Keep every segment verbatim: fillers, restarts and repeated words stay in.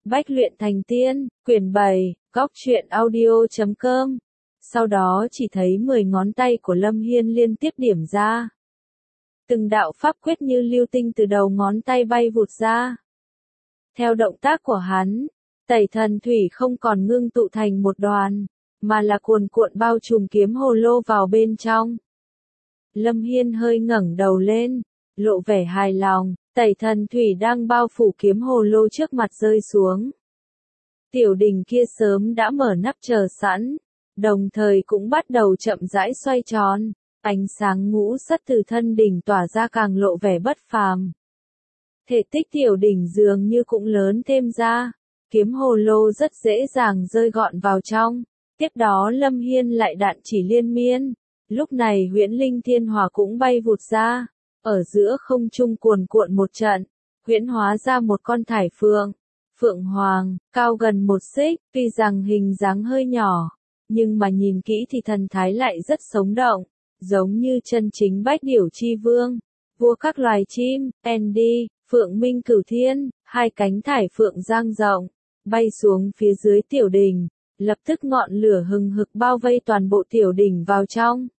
Bách luyện thành tiên, quyển bảy, góc truyện audio chấm com. Sau đó chỉ thấy mười ngón tay của Lâm Hiên liên tiếp điểm ra. Từng đạo pháp quyết như lưu tinh từ đầu ngón tay bay vụt ra. Theo động tác của hắn, tẩy thần thủy không còn ngưng tụ thành một đoàn, mà là cuồn cuộn bao trùm kiếm hồ lô vào bên trong. Lâm Hiên hơi ngẩng đầu lên, lộ vẻ hài lòng, tẩy thần thủy đang bao phủ kiếm hồ lô trước mặt rơi xuống. Tiểu đỉnh kia sớm đã mở nắp chờ sẵn, đồng thời cũng bắt đầu chậm rãi xoay tròn, ánh sáng ngũ sắc từ thân đỉnh tỏa ra càng lộ vẻ bất phàm. Thể tích tiểu đỉnh dường như cũng lớn thêm ra, kiếm hồ lô rất dễ dàng rơi gọn vào trong. Tiếp đó Lâm Hiên lại đạn chỉ liên miên, lúc này huyễn linh thiên hỏa cũng bay vụt ra, ở giữa không trung cuồn cuộn một trận, huyễn hóa ra một con thải phượng, phượng hoàng, cao gần một xích, tuy rằng hình dáng hơi nhỏ, nhưng mà nhìn kỹ thì thần thái lại rất sống động, giống như chân chính bách điểu chi vương, vua các loài chim, Andy, phượng minh cửu thiên, hai cánh thải phượng dang rộng, bay xuống phía dưới tiểu đỉnh. Lập tức ngọn lửa hừng hực bao vây toàn bộ tiểu đỉnh vào trong.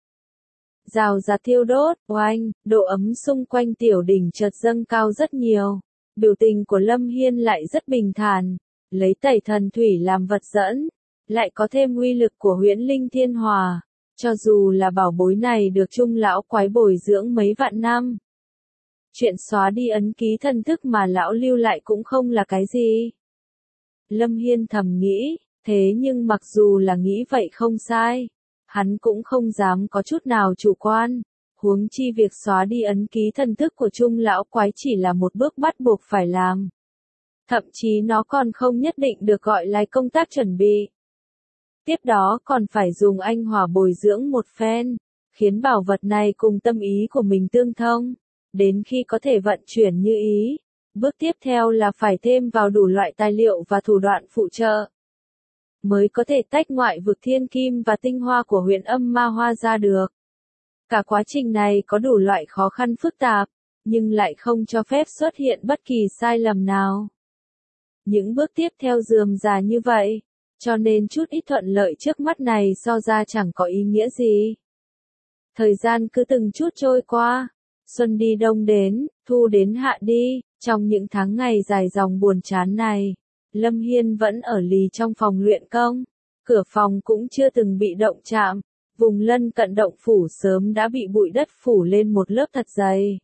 Rào rạt thiêu đốt, oanh, độ ấm xung quanh tiểu đỉnh chợt dâng cao rất nhiều. Biểu tình của Lâm Hiên lại rất bình thản, lấy tẩy thần thủy làm vật dẫn, lại có thêm uy lực của huyễn linh thiên hòa. Cho dù là bảo bối này được Trung lão quái bồi dưỡng mấy vạn năm. Chuyện xóa đi ấn ký thần thức mà lão lưu lại cũng không là cái gì. Lâm Hiên thầm nghĩ. Thế nhưng mặc dù là nghĩ vậy không sai, hắn cũng không dám có chút nào chủ quan, huống chi việc xóa đi ấn ký thần thức của Trung lão quái chỉ là một bước bắt buộc phải làm. Thậm chí nó còn không nhất định được gọi là công tác chuẩn bị. Tiếp đó còn phải dùng anh hỏa bồi dưỡng một phen, khiến bảo vật này cùng tâm ý của mình tương thông, đến khi có thể vận chuyển như ý. Bước tiếp theo là phải thêm vào đủ loại tài liệu và thủ đoạn phụ trợ, mới có thể tách ngoại vực thiên kim và tinh hoa của huyền âm ma hoa ra được. Cả quá trình này có đủ loại khó khăn phức tạp, nhưng lại không cho phép xuất hiện bất kỳ sai lầm nào. Những bước tiếp theo rườm rà như vậy, cho nên chút ít thuận lợi trước mắt này so ra chẳng có ý nghĩa gì. Thời gian cứ từng chút trôi qua, xuân đi đông đến, thu đến hạ đi, trong những tháng ngày dài dòng buồn chán này. Lâm Hiên vẫn ở lì trong phòng luyện công, cửa phòng cũng chưa từng bị động chạm, vùng lân cận động phủ sớm đã bị bụi đất phủ lên một lớp thật dày.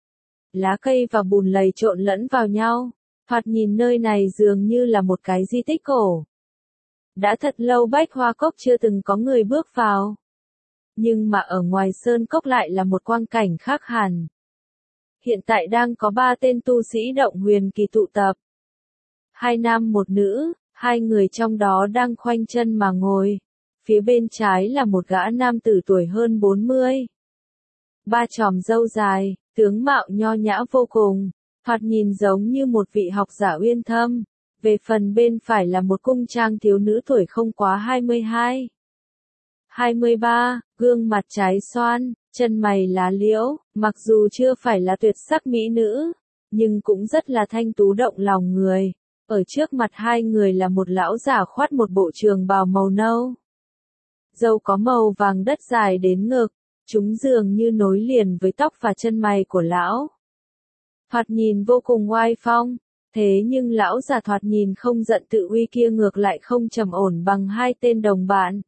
Lá cây và bùn lầy trộn lẫn vào nhau, thoạt nhìn nơi này dường như là một cái di tích cổ. Đã thật lâu Bách Hoa Cốc chưa từng có người bước vào. Nhưng mà ở ngoài sơn cốc lại là một quang cảnh khác hẳn. Hiện tại đang có ba tên tu sĩ động huyền kỳ tụ tập. Hai nam một nữ, hai người trong đó đang khoanh chân mà ngồi. Phía bên trái là một gã nam tử tuổi hơn bốn mươi. Ba chòm râu dài, tướng mạo nho nhã vô cùng, thoạt nhìn giống như một vị học giả uyên thâm. Về phần bên phải là một cung trang thiếu nữ tuổi không quá hai mươi hai. hai mươi ba, gương mặt trái xoan, chân mày lá liễu, mặc dù chưa phải là tuyệt sắc mỹ nữ, nhưng cũng rất là thanh tú động lòng người. Ở trước mặt hai người là một lão giả khoác một bộ trường bào màu nâu. Râu có màu vàng đất dài đến ngực, chúng dường như nối liền với tóc và chân mày của lão. Thoạt nhìn vô cùng oai phong, thế nhưng lão giả thoạt nhìn không giận tự uy kia ngược lại không trầm ổn bằng hai tên đồng bạn.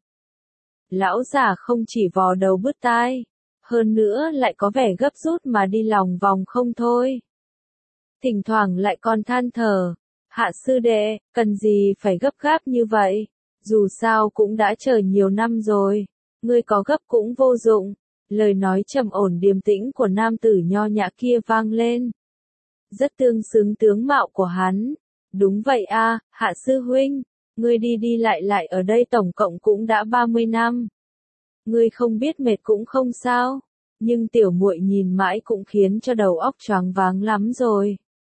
Lão giả không chỉ vò đầu bứt tai, hơn nữa lại có vẻ gấp rút mà đi lòng vòng không thôi. Thỉnh thoảng lại còn than thở. Hạ sư đệ, cần gì phải gấp gáp như vậy, dù sao cũng đã chờ nhiều năm rồi, ngươi có gấp cũng vô dụng. Lời nói trầm ổn điềm tĩnh của nam tử nho nhã kia vang lên. Rất tương xứng tướng mạo của hắn. Đúng vậy a, Hạ sư huynh, ngươi đi đi lại lại ở đây tổng cộng cũng đã ba mươi năm. Ngươi không biết mệt cũng không sao, nhưng tiểu muội nhìn mãi cũng khiến cho đầu óc choáng váng lắm rồi.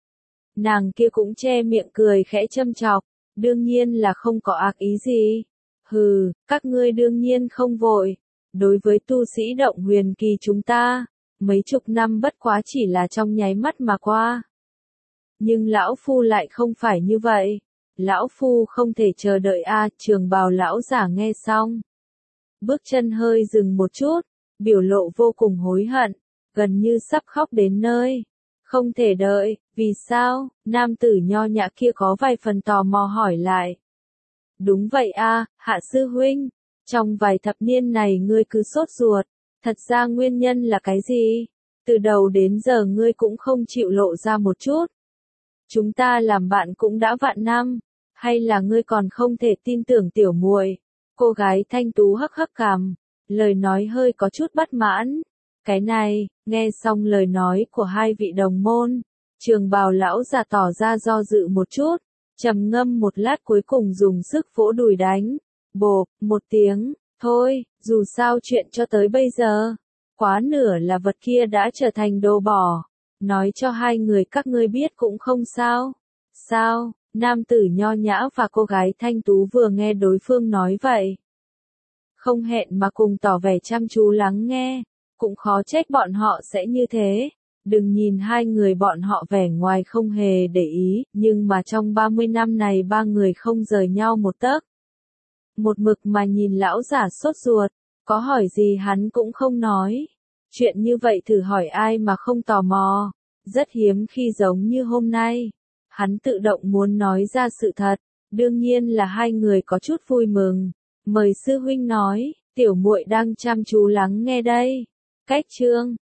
Nàng kia cũng che miệng cười khẽ châm chọc, đương nhiên là không có ác ý gì. Hừ, các ngươi đương nhiên không vội. Đối với tu sĩ động huyền kỳ chúng ta, mấy chục năm bất quá chỉ là trong nháy mắt mà qua. Nhưng lão phu lại không phải như vậy. Lão phu không thể chờ đợi a, Trường Bào lão giả nghe xong. Bước chân hơi dừng một chút, biểu lộ vô cùng hối hận, gần như sắp khóc đến nơi. Không thể đợi, vì sao? Nam tử nho nhã kia có vài phần tò mò hỏi lại. Đúng vậy a, Hạ sư huynh, trong vài thập niên này ngươi cứ sốt ruột, thật ra nguyên nhân là cái gì? Từ đầu đến giờ ngươi cũng không chịu lộ ra một chút. Chúng ta làm bạn cũng đã vạn năm, hay là ngươi còn không thể tin tưởng tiểu muội? Cô gái thanh tú hắc hắc cằm, lời nói hơi có chút bất mãn. Cái này, nghe xong lời nói của hai vị đồng môn, Trường Bào lão giả tỏ ra do dự một chút, trầm ngâm một lát cuối cùng dùng sức vỗ đùi đánh. Bộp, một tiếng, thôi, dù sao chuyện cho tới bây giờ, quá nửa là vật kia đã trở thành đồ bỏ. Nói cho hai người các ngươi biết cũng không sao. Sao? Nam tử nho nhã và cô gái thanh tú vừa nghe đối phương nói vậy, không hẹn mà cùng tỏ vẻ chăm chú lắng nghe, cũng khó trách bọn họ sẽ như thế. Đừng nhìn hai người bọn họ vẻ ngoài không hề để ý, nhưng mà trong ba mươi năm này ba người không rời nhau một tấc. Một mực mà nhìn lão giả sốt ruột, có hỏi gì hắn cũng không nói. Chuyện như vậy thử hỏi ai mà không tò mò, rất hiếm khi giống như hôm nay. Hắn tự động muốn nói ra sự thật, đương nhiên là hai người có chút vui mừng. Mời sư huynh nói, tiểu muội đang chăm chú lắng nghe đây. Cách chương